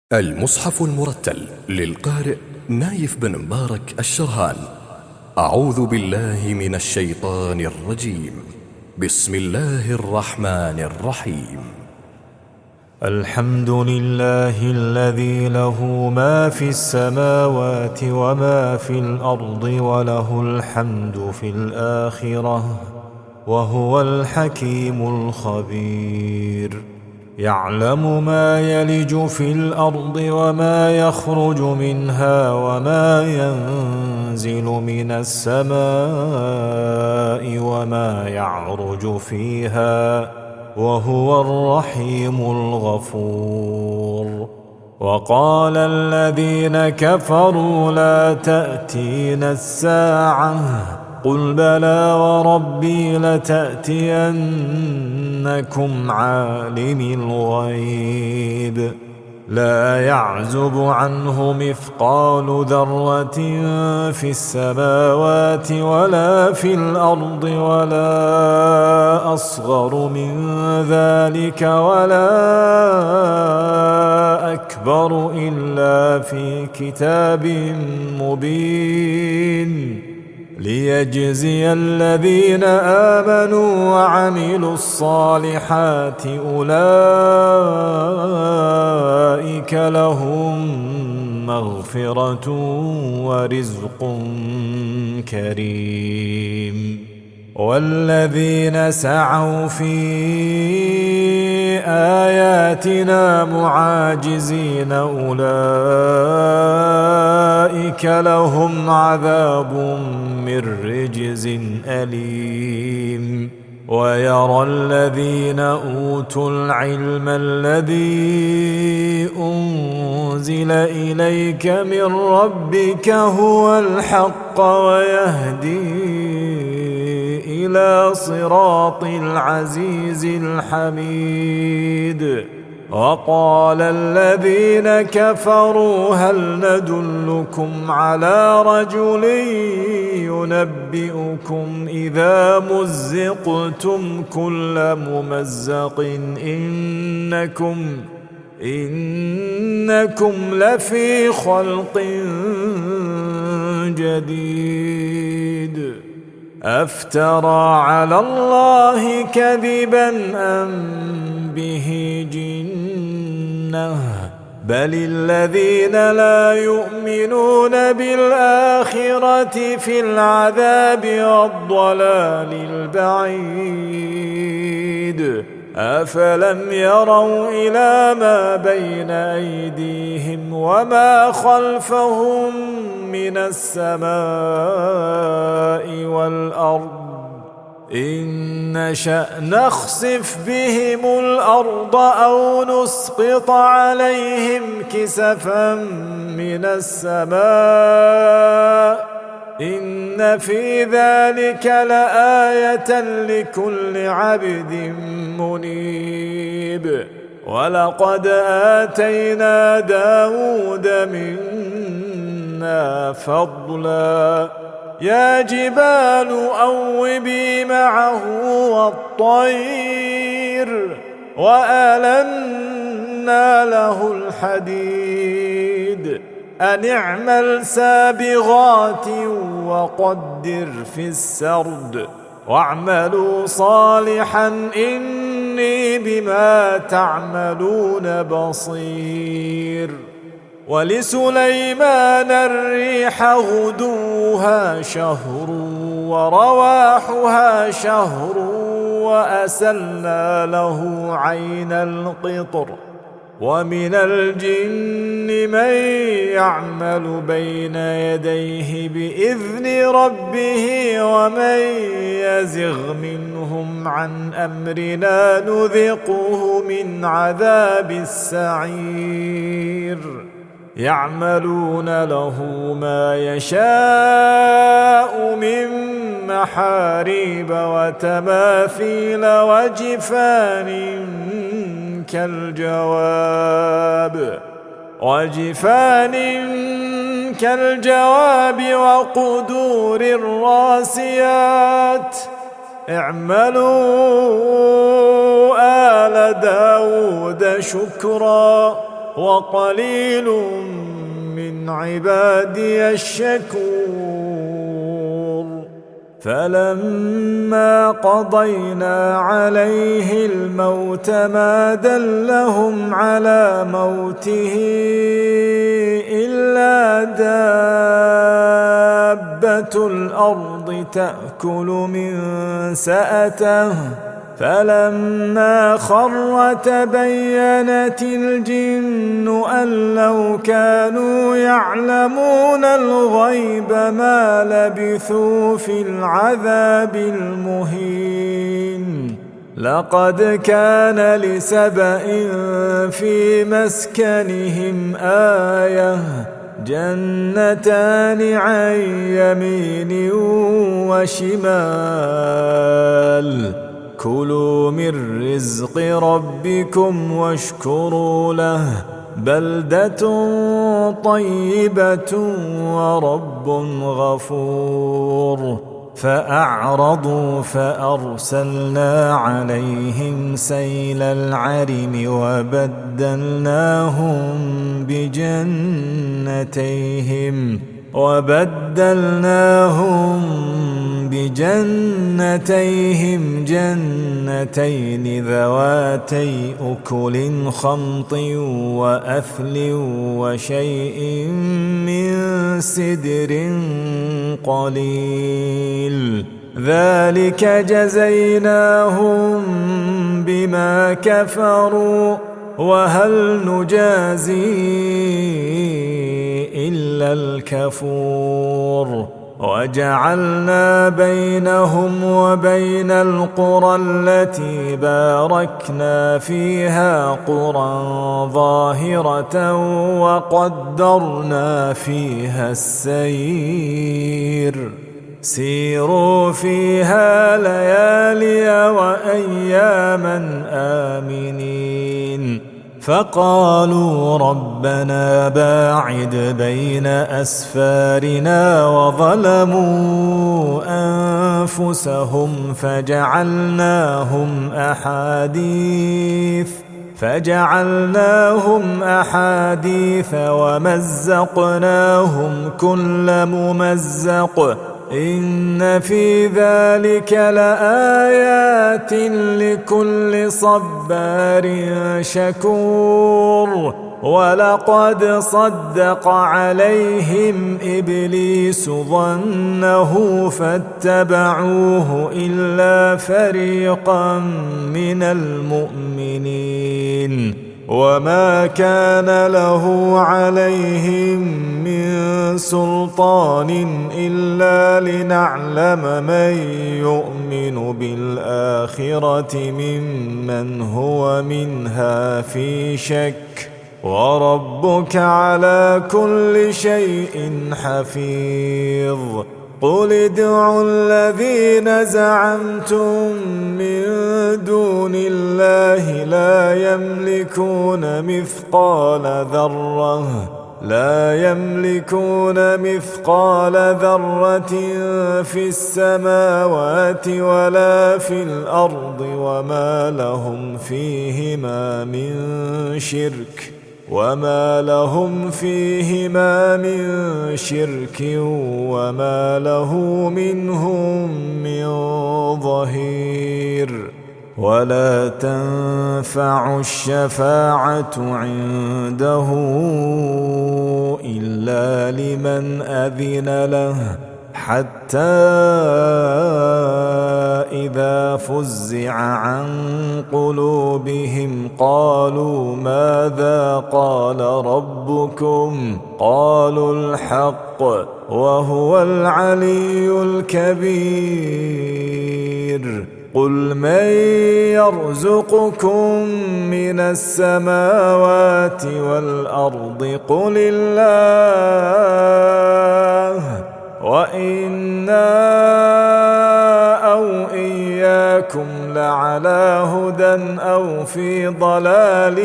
المصحف المرتل للقارئ نايف بن مبارك الشرهان. أعوذ بالله من الشيطان الرجيم. بسم الله الرحمن الرحيم. الحمد لله الذي له ما في السماوات وما في الأرض وله الحمد في الآخرة وهو الحكيم الخبير. يعلم ما يلج في الأرض وما يخرج منها وما ينزل من السماء وما يعرج فيها وهو الرحيم الغفور. وقال الذين كفروا لا تأتينا الساعة قل بلى وربي لتأتينكم عالم الغيب لا يعزب عنه مثقال ذرة في السماوات ولا في الأرض ولا أصغر من ذلك ولا أكبر إلا في كتاب مبين ليجزي الذين آمنوا وعملوا الصالحات أولئك لهم مغفرة ورزق كريم. والذين سعوا في آياتنا معاجزين أولئك لهم عذاب من رجز أليم. ويرى الذين أوتوا العلم الذي أنزل إليك من ربك هو الحق ويهدي إلى صراط العزيز الحميد. وقال الذين كفروا هل ندلكم على رجل ينبئكم إذا مزقتم كل ممزق إنكم لفي خلق جديد. أفترى على الله كذبا أم به جنة بل الذين لا يؤمنون بالآخرة في العذاب والضلال البعيد. أفلم يروا إلى ما بين أيديهم وما خلفهم من السماء والأرض إن نشأ نخسف بهم الأرض أو نسقط عليهم كسفا من السماء إن في ذلك لآية لكل عبد منيب. ولقد آتينا داود منا فضلا يا جبال أوبي معه والطير وألنا له الحديد أن اعمل سابغات وقدر في السرد واعملوا صالحا إني بما تعملون بصير. ولسليمان الريح غدوها شهر ورواحها شهر وأسلنا له عين القطر. ومن الجن من يعمل بين يديه بإذن ربه ومن يزغ منهم عن أمرنا نذقه من عذاب السعير. يعملون له ما يشاء من محاريب وتماثيل وجفان كالجواب وقدور الراسيات. اعملوا آل داود شكرا وقليل من عبادي الشكور. فلما قضينا عليه الموت ما دلهم على موته إلا دابة الأرض تأكل من سأته. فلما خر تبينت الجن أن لو كانوا يعلمون الغيب ما لبثوا في العذاب المهين. لقد كان لسبإ في مسكنهم آية جنتان عن يمين وشمال كلوا من رزق ربكم واشكروا له بلدة طيبة ورب غفور. فأعرضوا فأرسلنا عليهم سيل العرم وبدلناهم بجنتيهم جنتين ذواتي أكل خمط وأثل وشيء من سدر قليل ذلك جزيناهم بما كفروا وهل نجازي إلا الكفور. وجعلنا بينهم وبين القرى التي باركنا فيها قرى ظاهرة وقدرنا فيها السير سيروا فيها ليالي وأياما آمنين. فقالوا ربنا باعد بين أسفارنا وظلموا أنفسهم فجعلناهم أحاديث ومزقناهم كل ممزق إن في ذلك لآيات لكل صبار شكور. ولقد صدق عليهم إبليس ظنه فاتبعوه إلا فريقا من المؤمنين وما كان له عليهم من سلطان إلا لنعلم من يؤمن بالآخرة ممن هو منها في شك وربك على كل شيء حفيظ. قل ادعوا الذين زعمتم من دون الله لا يملكون مثقال ذرة في السماوات ولا في الأرض وما لهم فيهما من شرك وما له منهم من ظهير. ولا تنفع الشفاعة عنده إلا لمن أذن له حتى إذا فزع عن قلوبهم قالوا ماذا قال ربكم قالوا الحق وهو العلي الكبير. قل من يرزقكم من السماوات والأرض قل الله وإنا أو إياكم لعلى هدى أو في ضلال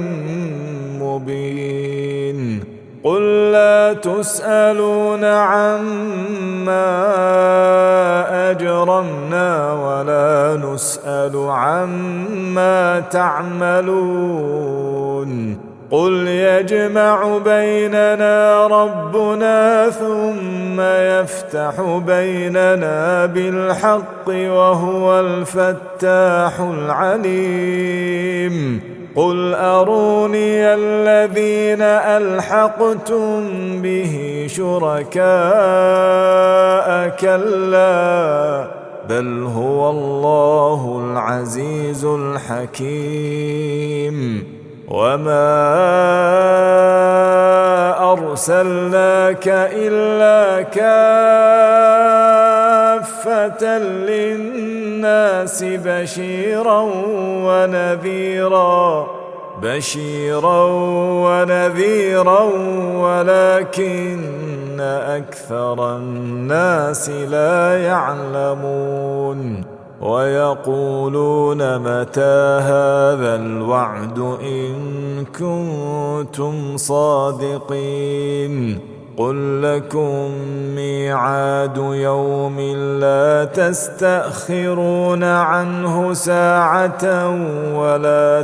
مبين. قل لا تسألون عما أجرمنا ولا نسأل عما تعملون قل يجمع بيننا ربنا ثم يفتح بيننا بالحق وهو الفتاح العليم قل أروني الذين ألحقتم به شركاء كلا بل هو الله العزيز الحكيم وما أرسلناك إلا كافة للناس بشيرا ونذيرا ولكن أكثر الناس لا يعلمون ويقولون متى هذا الوعد إن كنتم صادقين قل لكم ميعاد يوم لا تستأخرون عنه ساعة ولا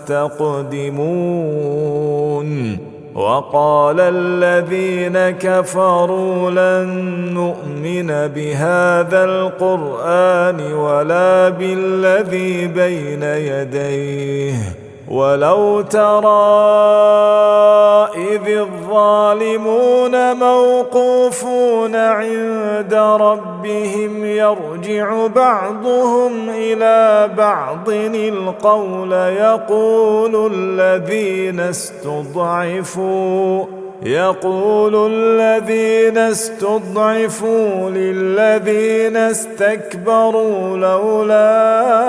تستقدمون وقال الذين كفروا لن نؤمن بهذا القرآن ولا بالذي بين يديه ولو ترى إذ الظالمون موقوفون عند ربهم يرجع بعضهم إلى بعض القول يقول الذين استضعفوا للذين استكبروا لولا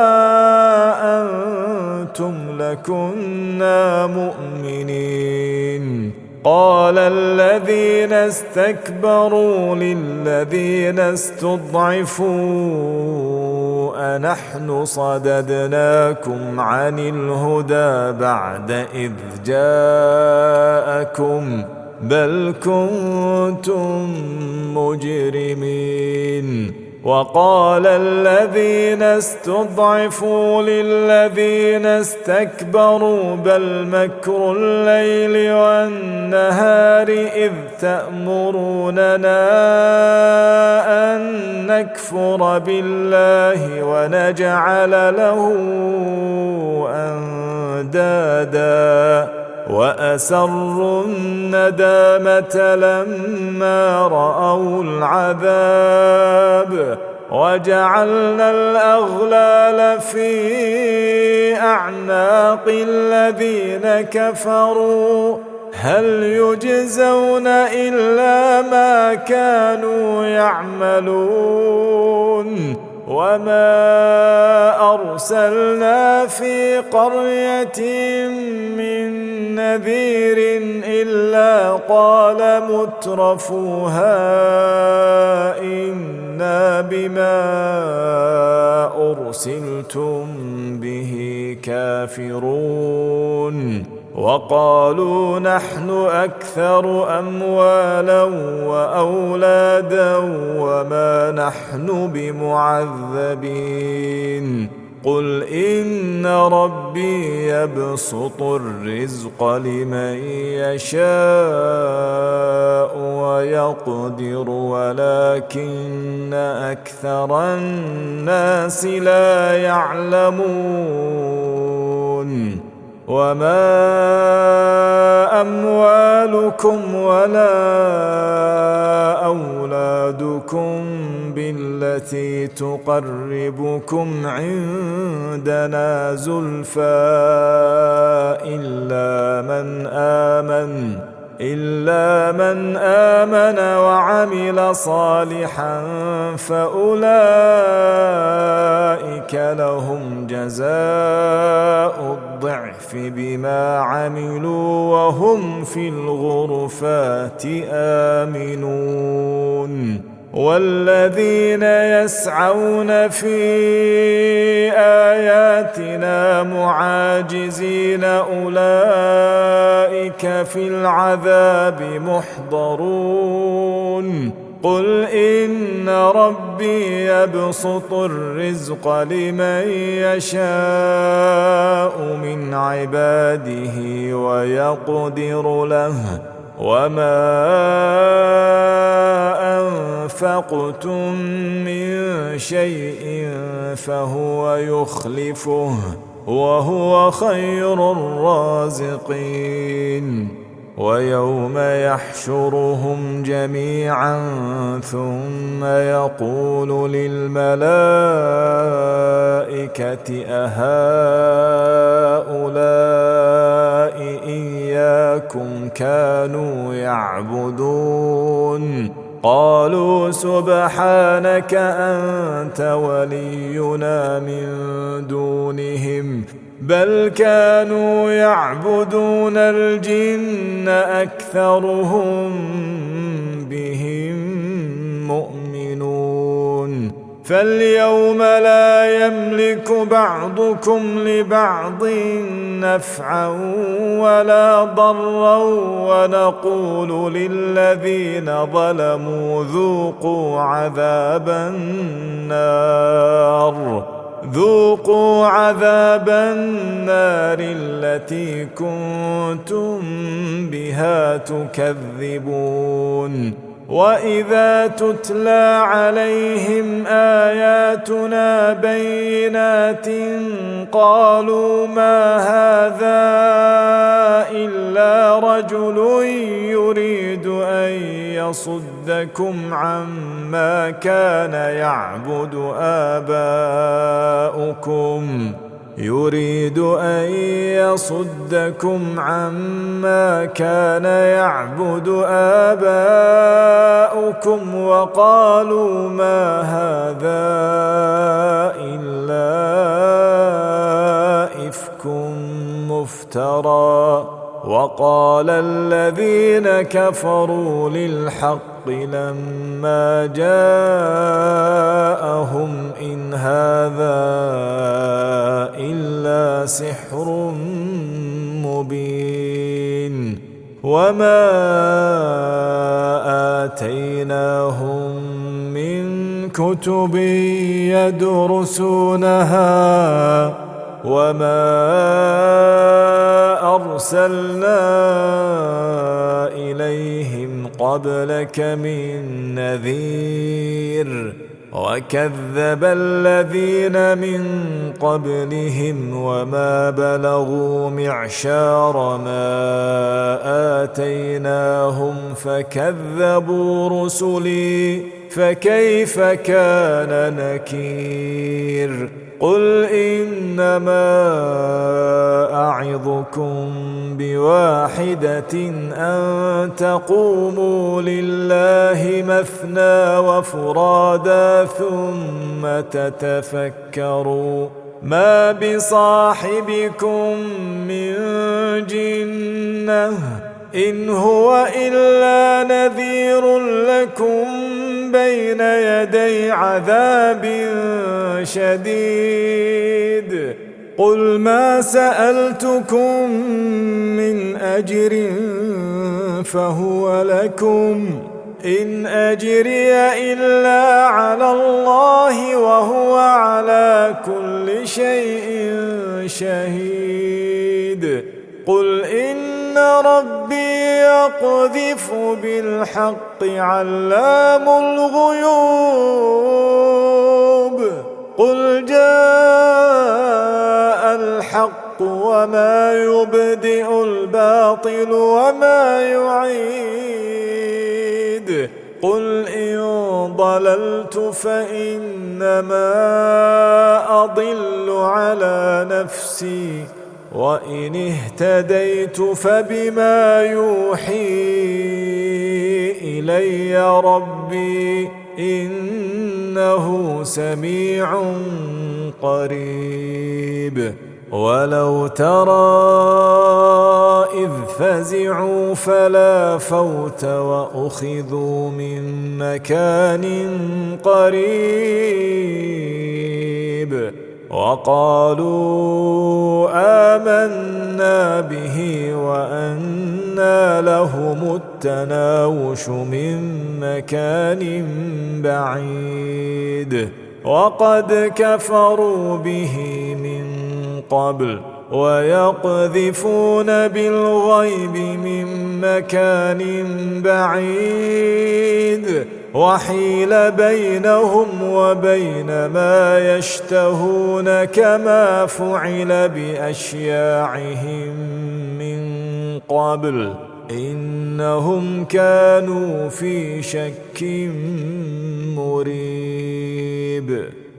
أنتم لكنا مؤمنين قال الذين استكبروا للذين استضعفوا أنحن صددناكم عن الهدى بعد إذ جاءكم بل كنتم مجرمين وقال الذين استضعفوا للذين استكبروا بل مكر الليل والنهار إذ تأمروننا أن نكفر بالله ونجعل له أندادا وأسروا الندامة لما رأوا العذاب وجعلنا الأغلال في أعناق الذين كفروا هل يجزون إلا ما كانوا يعملون وما أرسلنا في قرية من نذير إلا قال مترفوها إنا بما أرسلتم به كافرون وقالوا نحن أكثر أموالا وأولادا وما نحن بمعذبين قل إن ربي يبسط الرزق لمن يشاء ويقدر ولكن أكثر الناس لا يعلمون وما أموالكم ولا أولادكم بالتي تقربكم عندنا زلفى إلا من آمن وعمل صالحا فأولئك لهم جزاء الضعف بما عملوا وهم في الغرفات آمنون والذين يسعون في آياتنا معاجزين أولئك في العذاب محضرون قل إن ربي يبسط الرزق لمن يشاء من عباده ويقدر له وما أنفقتم من شيء فهو يخلفه وهو خير الرازقين ويوم يحشرهم جميعا ثم يقول للملائكة أهؤلاء إياكم كانوا يعبدون قالوا سبحانك أنت ولينا من دونهم بل كانوا يعبدون الجن أكثرهم بهم مؤمنون فاليوم لا يملك بعضكم لبعض نفعا ولا ضرا ونقول للذين ظلموا ذوقوا عذاب النار التي كنتم بها تكذبون وإذا تتلى عليهم آياتنا بينات قالوا ما هذا إلا رجل يريد أن يصدكم عما كان يعبد آباؤكم وقالوا ما هذا إلا إفك مفترى وقال الذين كفروا للحق لما جاءهم إن هذا إلا سحر مبين وما آتيناهم من كتب يدرسونها وما أرسلنا إليهم قبلك من نذير وكذب الذين من قبلهم وما بلغوا معشار ما آتيناهم فكذبوا رسلي فكيف كان نكير قل إنما أعظكم بواحدة أن تقوموا لله مثنى وفرادا ثم تتفكروا ما بصاحبكم من جنة إن هو إلا نذير لكم بين يدي عذاب شديد قل ما سألتكم من أجر فهو لكم إن أجري إلا على الله وهو على كل شيء شهيد قل إن ربي يقذف بالحق علام الغيوب قل جاء الحق وما يبدئ الباطل وما يعيد قل إن ضللت فإنما أضل على نفسي وإن اهتديت فبما يوحي إلي ربي إنه سميع قريب ولو ترى إذ فزعوا فلا فوت وأخذوا من مكان قريب وقالوا آمنا به وأنا أنى لهم التناوش من مكان بعيد وقد كفروا به من قبل ويقذفون بالغيب من مكان بعيد وحيل بينهم وبين ما يشتهون كما فعل بأشياعهم من قبل إنهم كانوا في شك مريب.